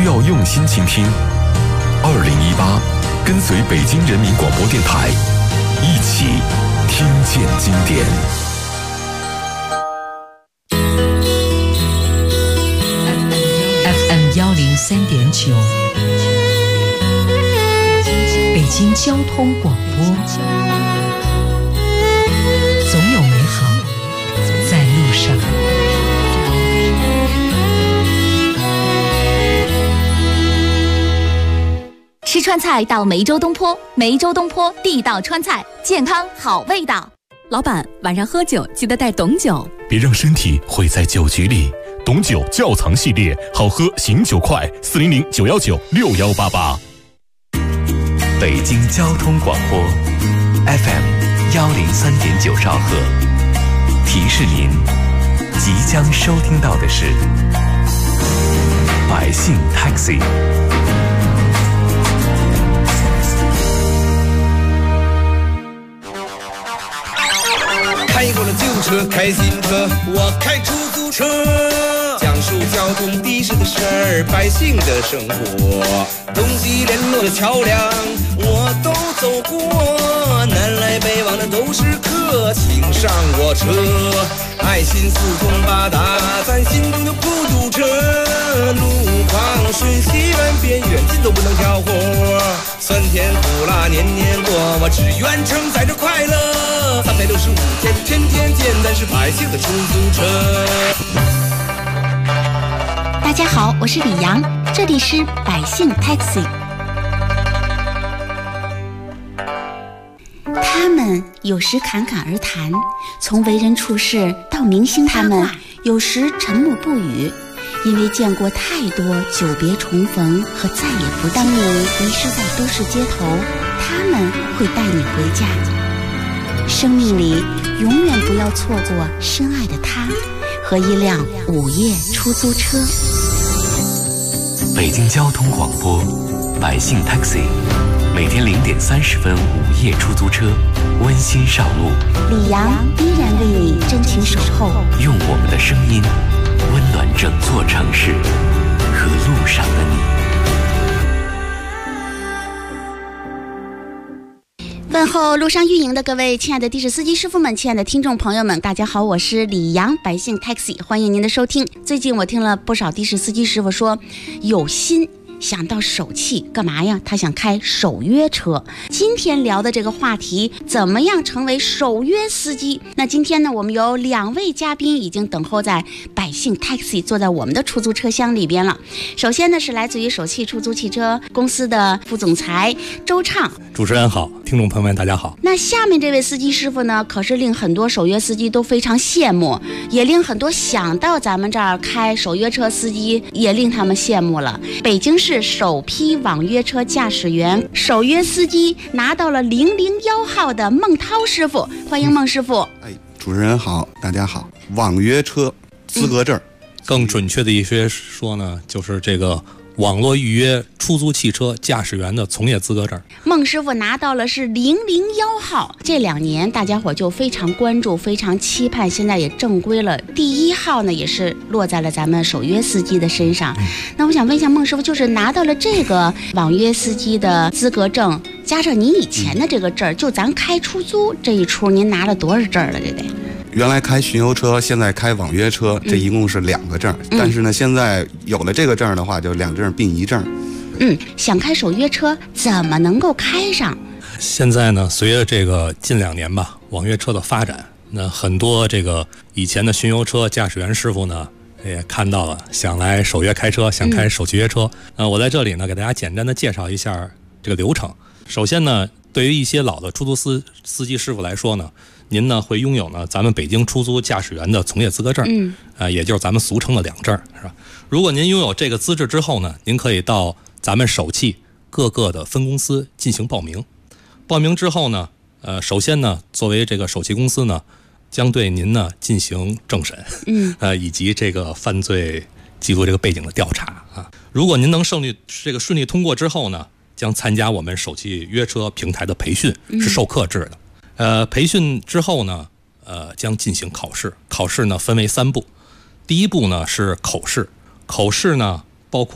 需要用心倾听。2018，跟随北京人民广播电台，一起听见经典。 FM103.9，北京交通广播，总有美好在路上。 吃川菜到梅州东坡，梅州东坡地道川菜，健康好味道。 老板，晚上喝酒记得带董酒， 别让身体毁在酒局里。董酒窖藏系列，好喝醒酒快，400-919-6188。 北京交通广播 FM103.9兆赫，提示您即将收听到的是百姓 Taxi。 开过了旧车，开新车，我开出租车，讲述交通的士的事儿，百姓的生活，东西联络的桥梁我都走过，南来北往的都是客，请上我车，爱心四通八达，咱心中就不堵车，路况顺西远边远近都不能挑活，酸甜苦辣年年过，我只愿承载着快乐，365天天天见，咱是百姓的出租车。 大家好，我是李阳，这里是百姓 Taxi。 他们有时侃侃而谈，从为人处事到明星他们有时沉默不语，因为见过太多久别重逢和再也不当你迷失在都市街头，他们会带你回家。生命里永远不要错过深爱的他和一辆午夜出租车。 北京交通广播百姓 Taxi， 每天0点30分午夜出租车，温馨上路。 李阳依然为你真情守候， 用我们的声音温暖整座城市和路上的你。 问候路上运营的各位亲爱的的士司机师傅们，亲爱的听众朋友们，大家好，我是李阳，百姓 Taxi， 欢迎您的收听。最近我听了不少的士司机师傅说，有心想到手气干嘛呀？他想开首约车。今天聊的这个话题，怎么样成为首约司机？那今天呢，我们有2位嘉宾已经等候在百姓 Taxi， 坐在我们的出租车厢里边了。首先呢，是来自于首汽出租汽车公司的副总裁周畅。 主持人好，听众朋友们大家好。 那下面这位司机师傅呢，可是令很多首约司机都非常羡慕，也令很多想到咱们这儿开首约车司机也令他们羡慕了。北京市首批网约车驾驶员首约司机拿到了001号的孟涛师傅，欢迎孟师傅。 主持人好，大家好。网约车资格证， 更准确的一些说呢，就是这个网络预约出租汽车驾驶员的从业资格证。 孟师傅拿到了是001号，这2年大家伙就非常关注，非常期盼，现在也正规了。第1号呢，也是落在了咱们首约司机的身上。那我想问一下孟师傅，就是拿到了这个网约司机的资格证，加上您以前的这个证，就咱开出租这一出，您拿了多少证了？这得原来开巡游车，现在开网约车，这一共是2个证。但是呢，现在有了这个证的话，就2证并1证。 想开首约车怎么能够开上？ 现在呢，随着这个近2年吧，网约车的发展，那很多这个以前的巡游车驾驶员师傅呢，也看到了，想来首约开车，想开首期约车。我在这里呢，给大家简单的介绍一下这个流程。首先呢，对于一些老的出租司机师傅来说呢，您呢会拥有呢咱们北京出租驾驶员的从业资格证，也就是咱们俗称的2证，是吧？如果您拥有这个资质之后呢，您可以到咱们首汽各个的分公司进行报名。报名之后呢，首先呢，作为这个首汽公司呢，将对您呢进行政审，以及这个犯罪记录这个背景的调查啊。如果您能顺利通过之后呢，将参加我们首汽约车平台的培训，是授课制的。培训之后呢，将进行考试。考试呢分为3步。第1步呢是口试，口试呢包括呢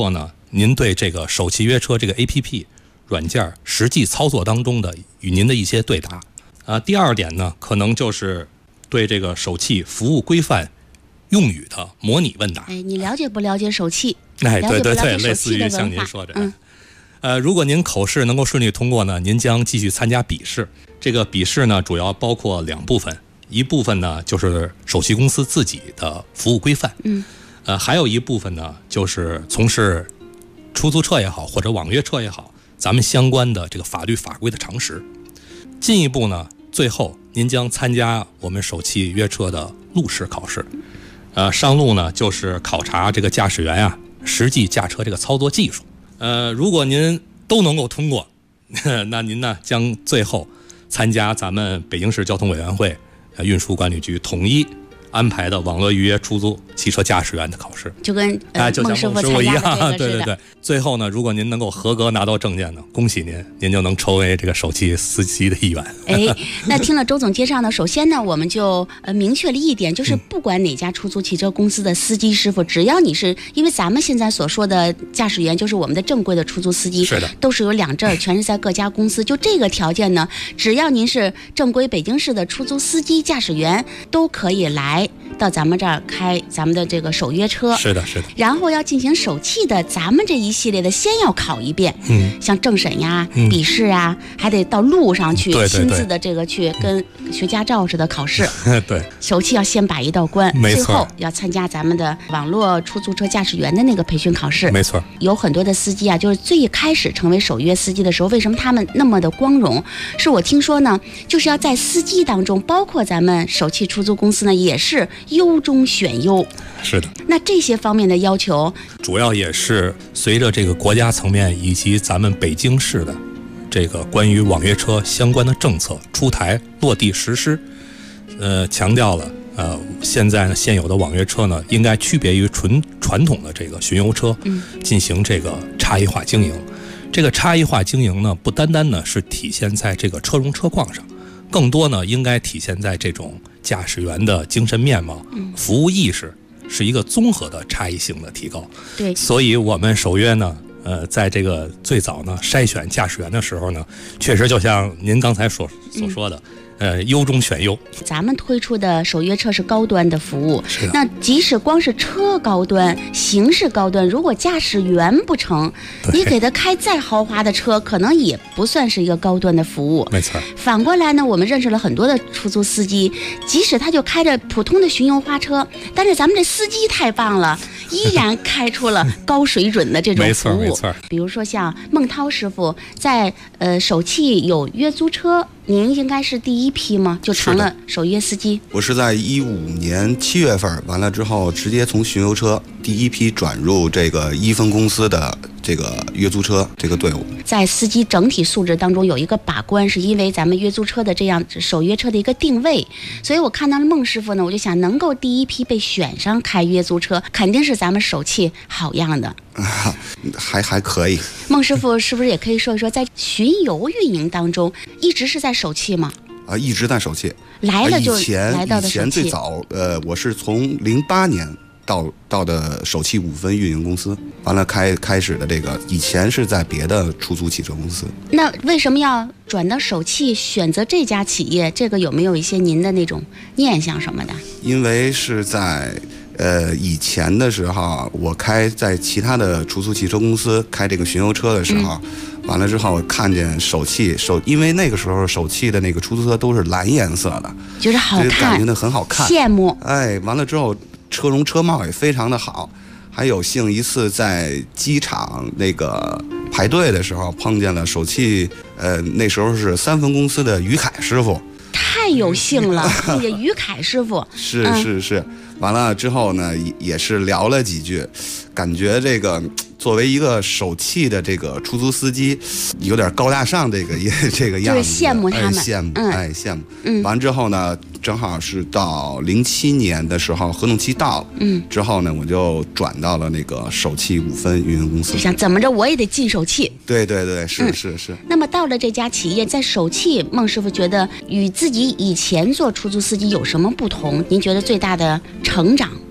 您对这个首汽约车这个 APP 软件实际操作当中的与您的一些对答。第二点呢，可能就是对这个首汽服务规范用语的模拟问答。 你了解不了解首汽？ 对对对， 了解类似于像您说的。如果您口试能够顺利通过呢，您将继续参加笔试。这个笔试呢，主要包括2部分，一部分呢就是首汽公司自己的服务规范，还有一部分呢就是从事出租车也好或者网约车也好，咱们相关的这个法律法规的常识。进一步呢，最后您将参加我们首汽约车的路试考试。上路呢就是考察这个驾驶员实际驾车这个操作技术。如果您都能够通过，那您呢将最后参加咱们北京市交通委员会运输管理局统一安排的网络预约出租汽车驾驶员的考试， 就跟就孟师傅一样。 对对对。最后呢，如果您能够合格拿到证件呢，恭喜您，您就能成为这个首汽司机的一员。 那听了周总介绍呢，首先呢，我们就明确了一点，就是不管哪家出租汽车公司的司机师傅，只要你是因为咱们现在所说的驾驶员，就是我们的正规的出租司机， 是的， 都是有2证，全是在各家公司。就这个条件呢，只要您是正规北京市的出租司机驾驶员，都可以来到咱们这儿开咱们的这个首约车。 是的，是的。 然后要进行首汽的咱们这一系列的，先要考一遍，像政审呀、笔试啊，还得到路上去亲自的这个去跟学驾照似的考试。 对， 首汽要先把一道关， 没错， 最后要参加咱们的网络出租车驾驶员的那个培训考试。 没错， 有很多的司机就是最开始成为首约司机的时候，为什么他们那么的光荣？是我听说呢，就是要在司机当中，包括咱们首汽出租公司呢，也是优中选优。 是的。 那这些方面的要求， 主要也是随着这个国家层面以及咱们北京市的这个关于网约车相关的政策出台落地实施，强调了现在呢现有的网约车呢应该区别于传统的这个巡游车，进行这个差异化经营。这个差异化经营呢，不单单呢是体现在这个车容车况上，更多呢应该体现在这种驾驶员的精神面貌、服务意识，是一个综合的差异性的提高。 对， 所以我们首约呢，在这个最早呢筛选驾驶员的时候呢，确实就像您刚才所说的。优中选优， 咱们推出的首约车是高端的服务。 是的。 那即使光是车高端、形式高端，如果驾驶员不成，你给他开再豪华的车，可能也不算是一个高端的服务。 没错。 反过来呢，我们认识了很多的出租司机，即使他就开着普通的巡游花车，但是咱们这司机太棒了，依然开出了高水准的这种服务。 没错。 比如说像孟涛师傅在首汽有约租车。您应该是第一批吗？就成了首约司机？ 我是在2015年7月份完了之后，直接从巡游车第一批转入这个一分公司的这个约租车这个队伍。 在司机整体素质当中有一个把关，是因为咱们约租车的这样首约车的一个定位，所以我看到了孟师傅呢，我就想能够第一批被选上开约租车，肯定是咱们首汽好样的。 还可以。 孟师傅是不是也可以说一说，在巡游运营当中，一直是在首汽吗？ 一直在首汽。 来了就来到的首汽。 以前最早，我是从08年到的首汽5分运营公司，完了开始的这个，以前是在别的出租汽车公司。 那为什么要转到首汽，选择这家企业？这个有没有一些您的那种念想什么的？ 因为是在以前的时候，我在其他的出租汽车公司开这个巡游车的时候，完了之后看见首汽因为那个时候首汽的那个出租车都是蓝颜色的， 就是好看， 感觉很好看， 羡慕。 完了之后车容车貌也非常的好，还有幸一次在机场那个排队的时候碰见了首汽，那时候是3分公司的于凯师傅。 太有幸了，那个于凯师傅是，完了之后呢，也是聊了几句，感觉这个作为一个首汽的这个出租司机，有点高大上这个样子， 就是羡慕他们， 羡慕。完之后呢，正好是到07年的时候，合同期到了，之后呢，我就转到了那个首汽5分运营公司， 就想怎么着我也得进首汽。 对，是。 那么到了这家企业，在首汽，孟师傅觉得与自己以前做出租司机有什么不同？您觉得最大的成长？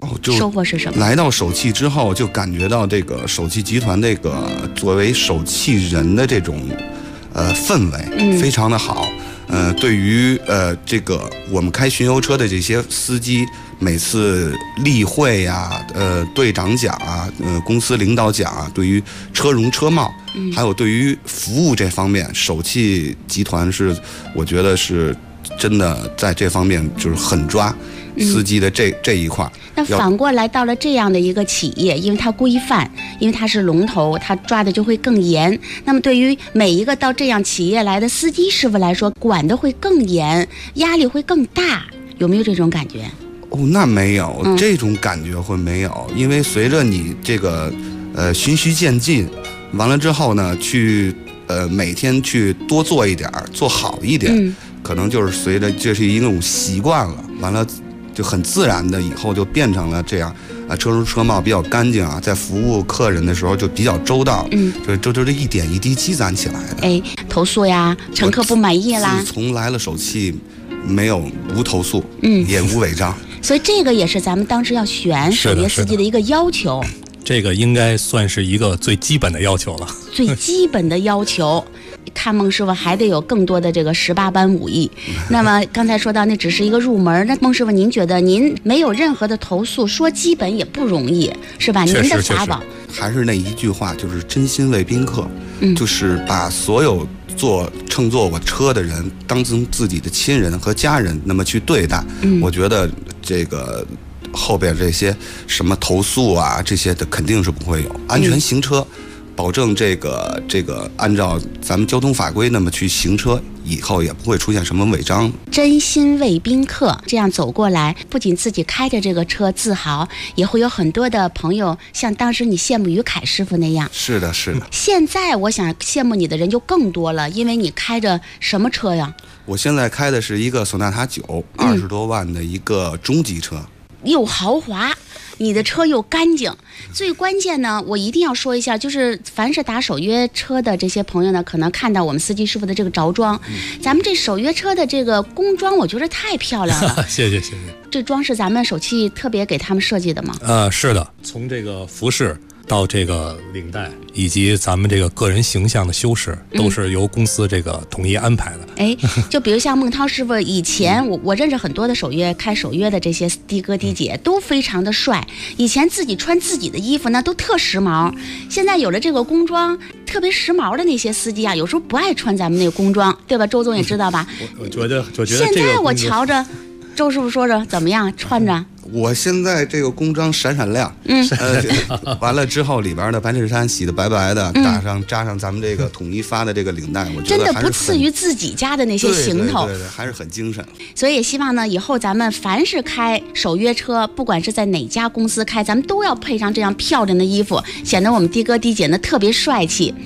收获是什么？ 来到首汽之后，就感觉到这个首汽集团这个作为首汽人的这种氛围非常的好。对于这个我们开巡游车的这些司机，每次例会呀、队长奖啊、公司领导奖啊，对于车容车貌，还有对于服务这方面，首汽集团是我觉得是真的在这方面就是很抓司机的这一块。 那反过来到了这样的一个企业，因为它规范，因为它是龙头，它抓的就会更严。那么对于每一个到这样企业来的司机师傅来说，管的会更严，压力会更大，有没有这种感觉？ 那没有，这种感觉会没有，因为随着你这个循序渐进，完了之后呢，去每天去多做一点，做好一点，可能就是随着这是一种习惯了，完了就很自然的以后就变成了这样车容车貌比较干净啊，在服务客人的时候就比较周到，这一点一滴积攒起来的。 投诉呀，乘客不满意啦， 自从来了首汽，无投诉，也无违章。 所以这个也是咱们当时要选首页司机的一个要求。 这个应该算是一个最基本的要求了。 最基本的要求。看孟师傅还得有更多的这个18般武艺。那么刚才说到那只是一个入门，那孟师傅您觉得您没有任何的投诉，说基本也不容易，是吧？您的法宝还是那一句话，就是真心为宾客，就是把所有乘坐我车的人当成自己的亲人和家人那么去对待。我觉得这个后边这些什么投诉啊这些的肯定是不会有，安全行车。保证这个按照咱们交通法规那么去行车，以后也不会出现什么违章。 真心为宾客，这样走过来，不仅自己开着这个车自豪，也会有很多的朋友像当时你羡慕于凯师傅那样。 是的，是的。 现在我想羡慕你的人就更多了，因为你开着什么车呀？ 我现在开的是一个索纳塔9，20多万的一个中级车， 又豪华。你的车又干净，最关键呢，我一定要说一下，就是凡是打首约车的这些朋友呢，可能看到我们司机师傅的这个着装，咱们这首约车的这个工装，我觉得太漂亮了。 谢谢。 这装是咱们首汽特别给他们设计的吗？ 是的，从这个服饰到这个领带，以及咱们这个个人形象的修饰，都是由公司这个统一安排的。 就比如像孟涛师傅以前，我认识很多的开首约的这些的哥的姐都非常的帅，以前自己穿自己的衣服呢都特时髦，现在有了这个工装，特别时髦的那些司机啊，有时候不爱穿咱们那个工装，对吧？周总也知道吧？ 我觉得现在我瞧着周师傅说着怎么样穿着？ 我现在这个工装闪闪亮，完了之后里边的白衬衫洗得白白的，扎上咱们这个统一发的这个领带，我觉得真的不次于自己家的那些行头， 对，还是很精神。 所以也希望呢，以后咱们凡是开首约车，不管是在哪家公司开，咱们都要配上这样漂亮的衣服，显得我们的哥的姐呢特别帅气。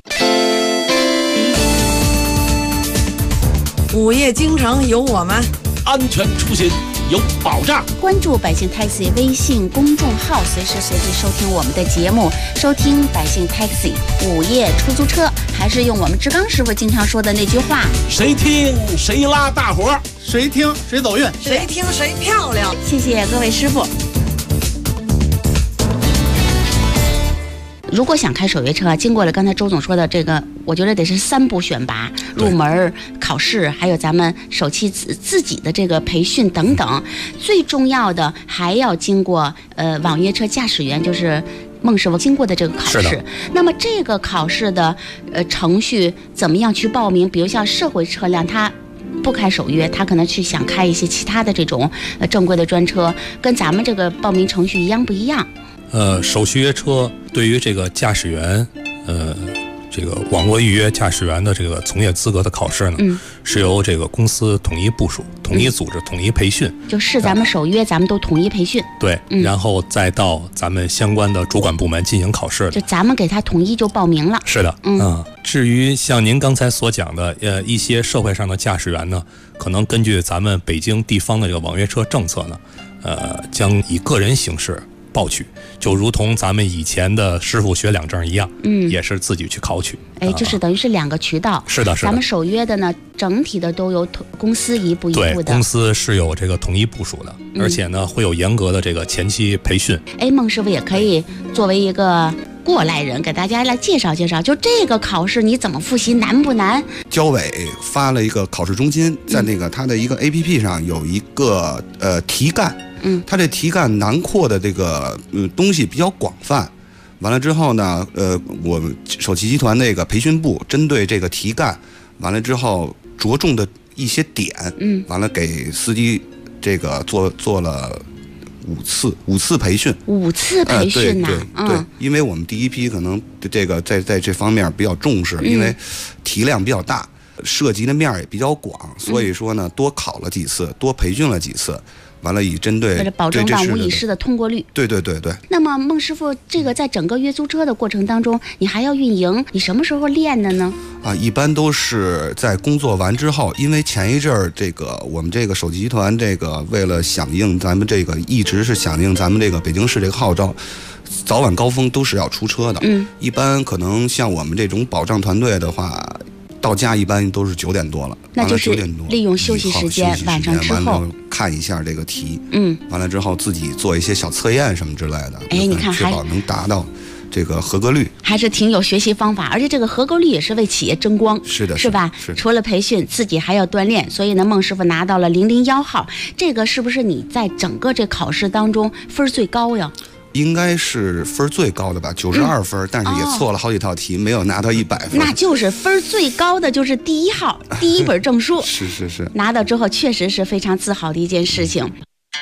午夜京城有我们， 安全出行有保障。 关注百姓 Taxi 微信公众号，随时随地收听我们的节目，收听百姓 Taxi 午夜出租车，还是用我们志刚师傅经常说的那句话： 谁听谁拉大伙， 谁听谁走运， 谁听谁漂亮。 谢谢各位师傅。如果想开首约车，经过了刚才周总说的这个，我觉得得是3步选拔：入门、考试，还有咱们首汽自己的这个培训等等。最重要的还要经过网约车驾驶员，就是孟师傅经过的这个考试。那么这个考试的程序怎么样去报名？比如像社会车辆，它不开首约，他可能去想开一些其他的这种正规的专车，跟咱们这个报名程序一样不一样？ 首续约车对于这个驾驶员，这个网络预约驾驶员的这个从业资格的考试呢，是由这个公司统一部署、统一组织、统一培训。 就是咱们首约，咱们都统一培训。 对，然后再到咱们相关的主管部门进行考试。 就咱们给他统一就报名了。 是的，至于像您刚才所讲的，一些社会上的驾驶员呢，可能根据咱们北京地方的这个网约车政策呢，将以个人形式报取，就如同咱们以前的师傅学两证一样，也是自己去考取。 就是等于是两个渠道。 是的，是的。 咱们守约的呢，整体的都由公司一步一步的。 对，公司是有这个统一部署的，而且呢会有严格的这个前期培训。 孟师傅也可以作为一个过来人，给大家来介绍介绍，就这个考试你怎么复习，难不难？ 交委发了一个考试中心，在那个它的一个 APP 上有一个题干。它这题干囊括的这个东西比较广泛，完了之后呢，我们首汽集团那个培训部针对这个题干，完了之后着重的一些点，完了给司机这个做了五次培训 ，5次培训呐， 对，因为我们第一批可能这个在这方面比较重视，因为题量比较大，涉及的面也比较广，所以说呢，多考了几次，多培训了几次。完了，以针对保证万无一失的通过率。 对。 那么孟师傅，这个在整个约租车的过程当中，你还要运营，你什么时候练的呢？ 一般都是在工作完之后，因为前一阵儿这个我们这个首汽集团这个为了响应咱们这个一直是响应咱们这个北京市这个号召，早晚高峰都是要出车的。一般可能像我们这种保障团队的话，到家一般都是9点多了， 那就是利用休息时间，晚上之后看一下这个题，完了之后自己做一些小测验什么之类的， 你看确保能达到这个合格率， 还是挺有学习方法，而且这个合格率也是为企业争光， 是的， 是吧？除了培训，自己还要锻炼，所以呢，孟师傅拿到了001号，这个是不是你在整个这考试当中分最高呀？ 应该是分最高的吧，92分，但是也错了好几道题，没有拿到100分。 那就是分最高的就是第1号，第1本证书。 是， 拿到之后确实是非常自豪的一件事情。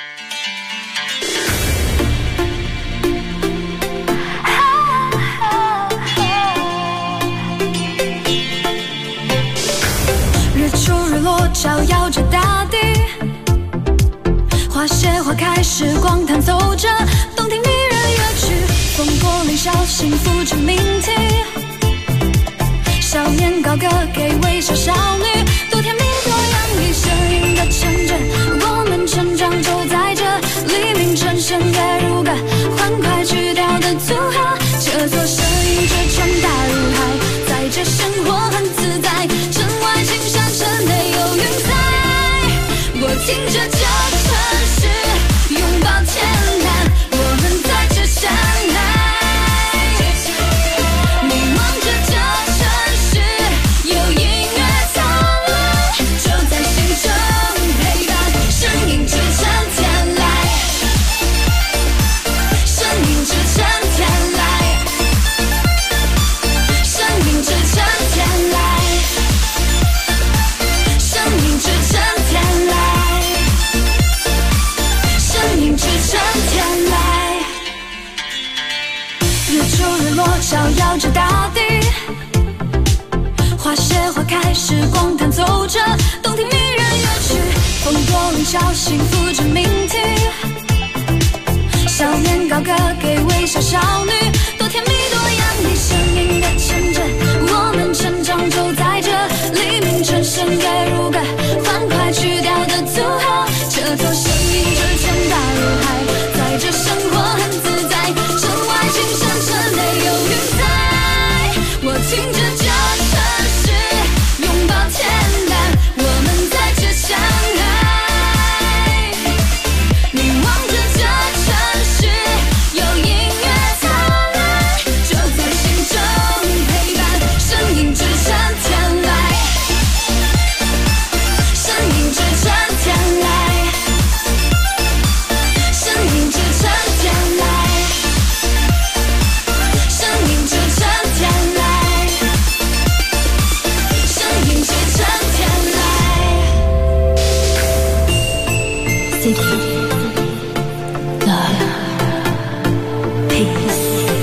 日出日落照耀着大地，花谢花开，时光弹奏着动听迷人乐曲，风过林小幸福着鸣啼，少年高歌给微笑少女，多甜蜜多洋溢，声音的城镇，我们成长就在这黎明晨深夜如歌，欢快曲调的组合，这座声音之城大如海，在这生活很自在，城外青山城内有云彩，我听着这城市拥抱天蓝，我们在这相爱，你望着这城市有音乐灿烂，就在心中陪伴，声音支撑天来，声音支撑天来，声音支撑天来，声音支撑天来，声音支撑天来，日出日落照耀着大地，花谢花开，时光弹奏着动听迷人乐曲，风过林小幸福着鸣啼，少年高歌给微笑少女，多甜蜜多洋溢，声音的城镇，我们成长就在这黎明晨深夜如歌，欢快曲调的组合，这座声音之城大如海，在这生活很自在，城外青山城内有云彩，我听着这城市拥抱天蓝，我们在这相爱，你望着这城市有音乐灿烂，就在心中陪伴，声音支撑天来，声音支撑天来，声音支撑天来，声音支撑天来，声音支撑天来。City, love, peace。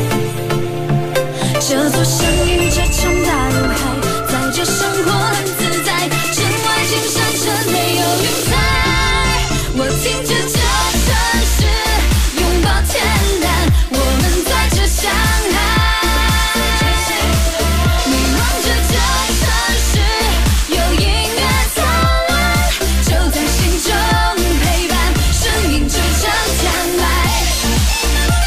这座声音之城大如海，在这生活很自在，城外青山城内有云彩，我听着这城市拥抱天蓝，我们在这相爱，你望着这城市有音乐灿烂，就在心中陪伴，声音支撑天来，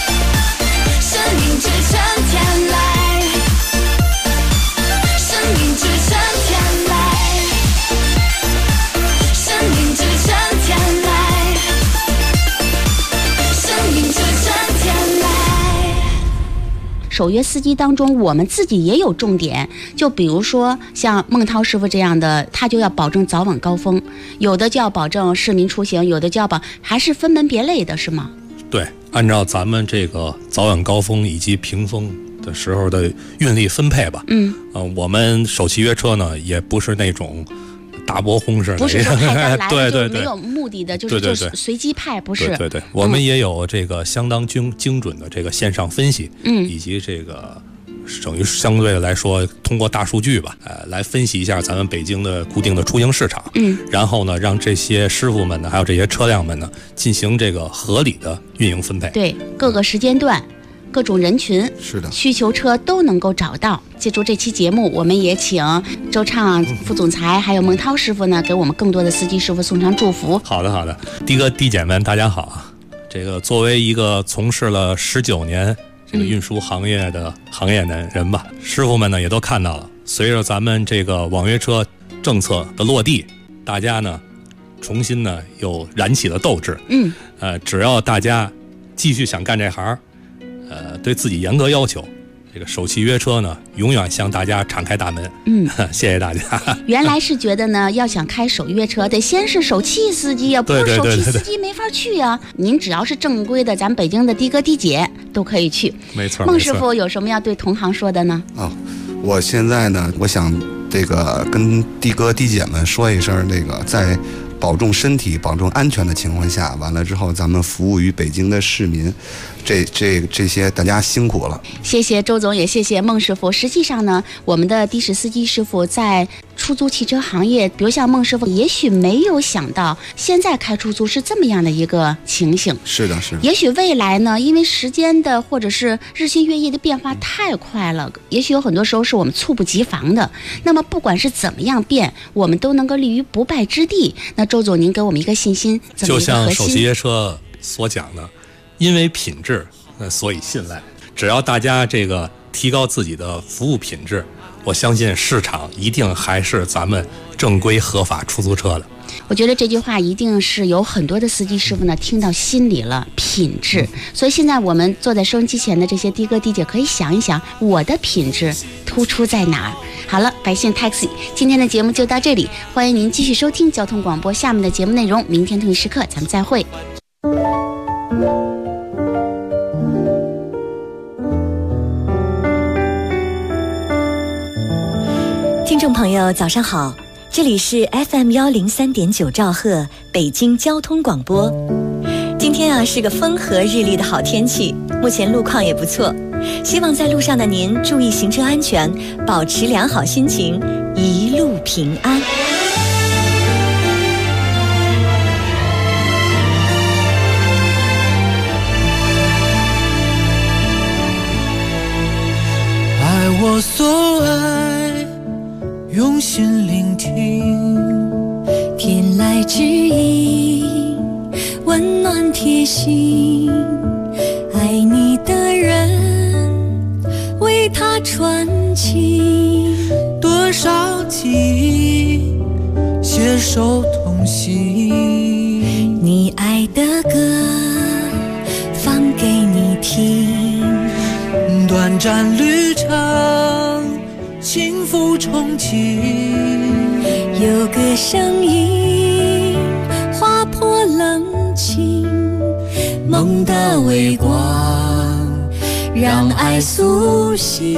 守约司机当中，我们自己也有重点，就比如说像孟涛师傅这样的，他就要保证早晚高峰，有的就要保证市民出行，有的就要还是分门别类的，是吗？ 对，按照咱们这个早晚高峰以及平峰的时候的运力分配吧。我们首汽约车呢，也不是那种大波轰似的， 不是说派单来对对对， 就没有目的的，就是随机派，不是。 对，我们也有这个相当精准的这个线上分析，以及这个等于相对来说通过大数据吧，来分析一下咱们北京的固定的出行市场，然后呢，让这些师傅们呢，还有这些车辆们呢，进行这个合理的运营分配。 对，各个时间段。各种人群是的， 需求车都能够找到。借助这期节目，我们也请周畅副总裁还有孟涛师傅呢，给我们更多的司机师傅送上祝福。 好的，的哥的姐们，大家好啊！这个作为一个从事了19年这个运输行业的人吧，师傅们呢也都看到了，随着咱们这个网约车政策的落地，大家呢重新呢又燃起了斗志。只要大家继续想干这行。对自己严格要求，这个首汽约车呢，永远向大家敞开大门。谢谢大家。 原来是觉得呢，要想开首约车，得先是首汽司机啊，不是首汽司机没法去啊。您只要是正规的，咱北京的的哥的姐都可以去。 没错。 孟师傅有什么要对同行说的呢？ 我现在呢，我想这个跟的哥的姐们说一声，这个在保重身体、保重安全的情况下，完了之后，咱们服务于北京的市民，这些大家辛苦了。 谢谢周总，也谢谢孟师傅。实际上呢，我们的的士司机师傅在出租汽车行业，比如像孟师傅，也许没有想到现在开出租是这么样的一个情形。 是的。 也许未来呢，因为时间的或者是日新月异的变化太快了，也许有很多时候是我们猝不及防的。那么不管是怎么样变，我们都能够立于不败之地。那周总，您给我们一个信心，怎么一个核心？ 就像首汽约车所讲的，因为品质，所以信赖。只要大家这个提高自己的服务品质，我相信市场一定还是咱们正规合法出租车的。 我觉得这句话一定是有很多的司机师傅呢听到心里了，品质。所以现在我们坐在收音机前的这些的哥的姐可以想一想，我的品质突出在哪儿？好了，百姓 Taxi 今天的节目就到这里，欢迎您继续收听交通广播。下面的节目内容，明天同一时刻咱们再会。 听众朋友早上好，这里是 FM103.9兆赫北京交通广播。今天是个风和日丽的好天气，目前路况也不错，希望在路上的您注意行车安全，保持良好心情，一路平安。 爱我所爱，用心聆听， 天籁之音，温暖贴心。爱你的人，为他传情。 多少记忆，携手同行。 你爱的歌，放给你听。 短暂旅程，幸福憧憬。 有个声音划破冷清，梦的微光让爱苏醒。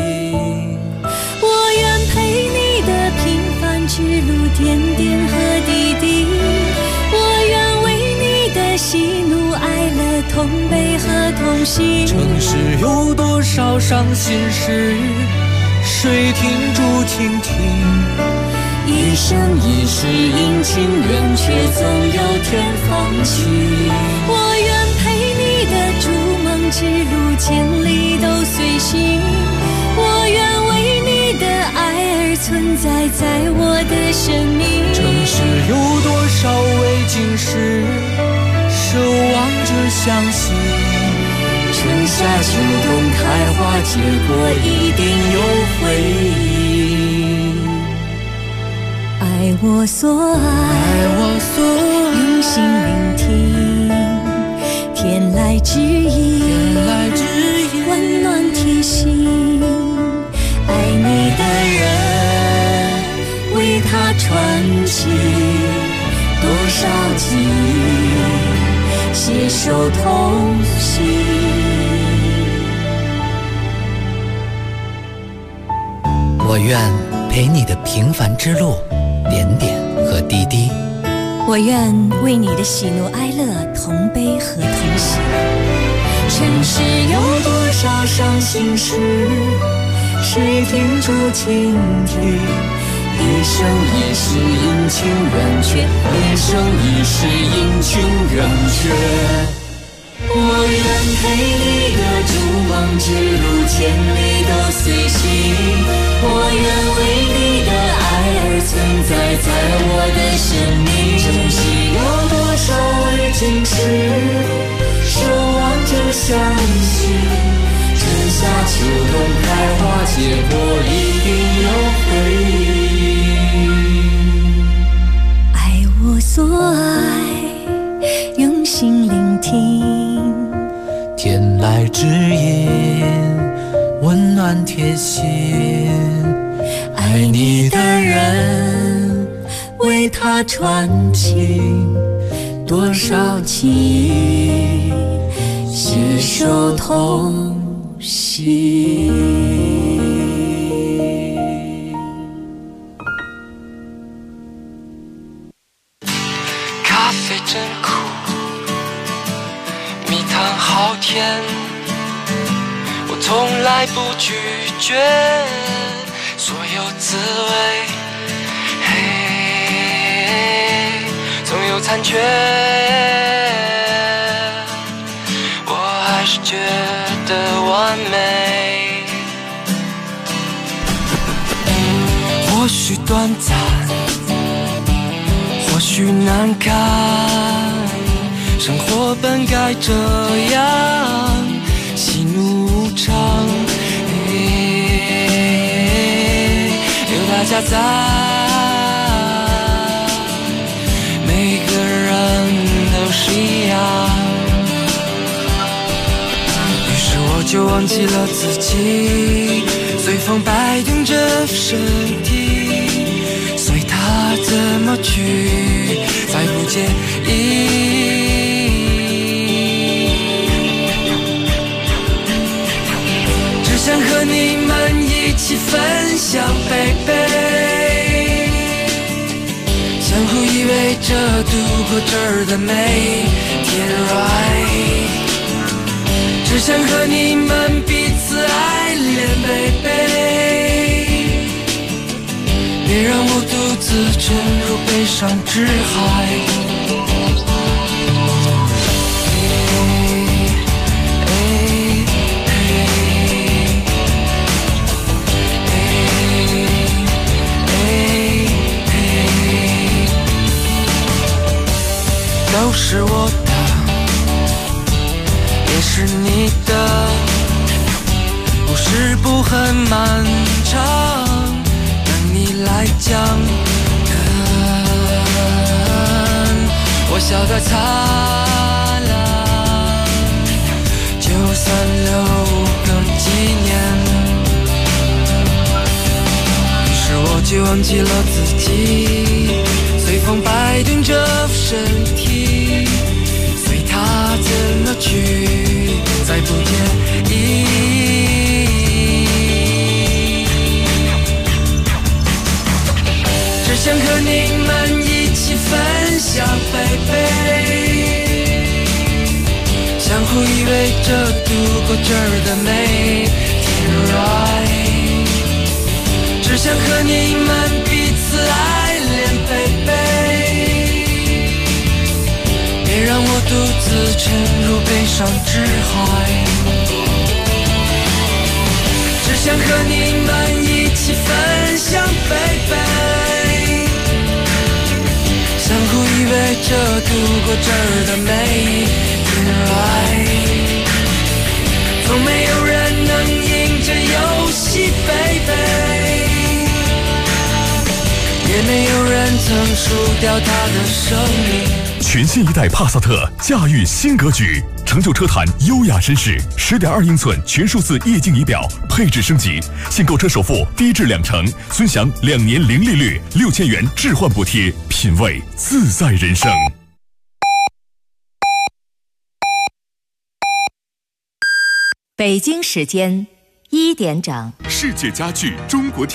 我愿陪你的平凡之路，点点和滴滴。我愿为你的喜怒哀乐同悲和同行。 城市有多少伤心事，谁听住倾听？ 一生一世阴晴圆缺，总有天放晴。我愿陪你的逐梦之路，千里都随行。我愿为你的爱而存在，在我的生命。 城市有多少未经事，守望着相信。 春夏秋冬开花结果，一定有回应。爱我所爱，用心聆听，天籁之音，温暖贴心。 传奇，多少记忆携手同行。 我愿陪你的平凡之路，点点和滴滴。 我愿为你的喜怒哀乐同悲和同喜。 尘世有多少伤心事，谁听出倾听？一生一世阴晴圆缺，一生一世阴晴圆缺。我愿陪你的逐梦之路，千里都随行。我愿为你的爱而存在，在我的生命。尘世有多少未经事，守望着相许。春夏秋冬开花结果，一定有回应。 爱我所爱，用心聆听， 天籁之音，温暖贴心。爱你的人，为他传情，多少情携手同行。 咖啡真苦，蜜糖好甜，我从来不拒绝所有滋味，嘿，总有残缺，我还是觉得完美。或许短暂，或许难堪，生活本该这样，喜怒无常，有大家在，每个人都是一样。于是我就忘记了自己，随风摆动着身体，随它怎么去，再不介意。只想和你们一起分享，baby，相互依偎着度过这儿的每天 right。只想和你们彼此爱恋 baby， 别让我独自沉入悲伤之海。都是我的，也是你的，故事不很漫长，等你来讲。我笑得灿烂，就算留个纪念。于是我就忘记了自己，随风摆动着身体，随它怎么去，再不介意。只想和你们一起分享 baby， 相互依偎着度过这儿的每天 right。 只想和你们彼此爱恋 baby， 别让我独自沉入悲伤之海。只想和你们一起分享 baby， 相互依偎着度过这儿的每天 right。 从没有人能赢这游戏 baby，也没有人曾输掉他的生命。 全新一代帕萨特驾驭新格局， 成就车坛优雅绅士，10.2英寸全数字液晶仪表，配置升级，现购车首付低至2成，尊享2年零利率，6000元置换补贴，品味自在人生。 北京时间1点整， 世界家具中国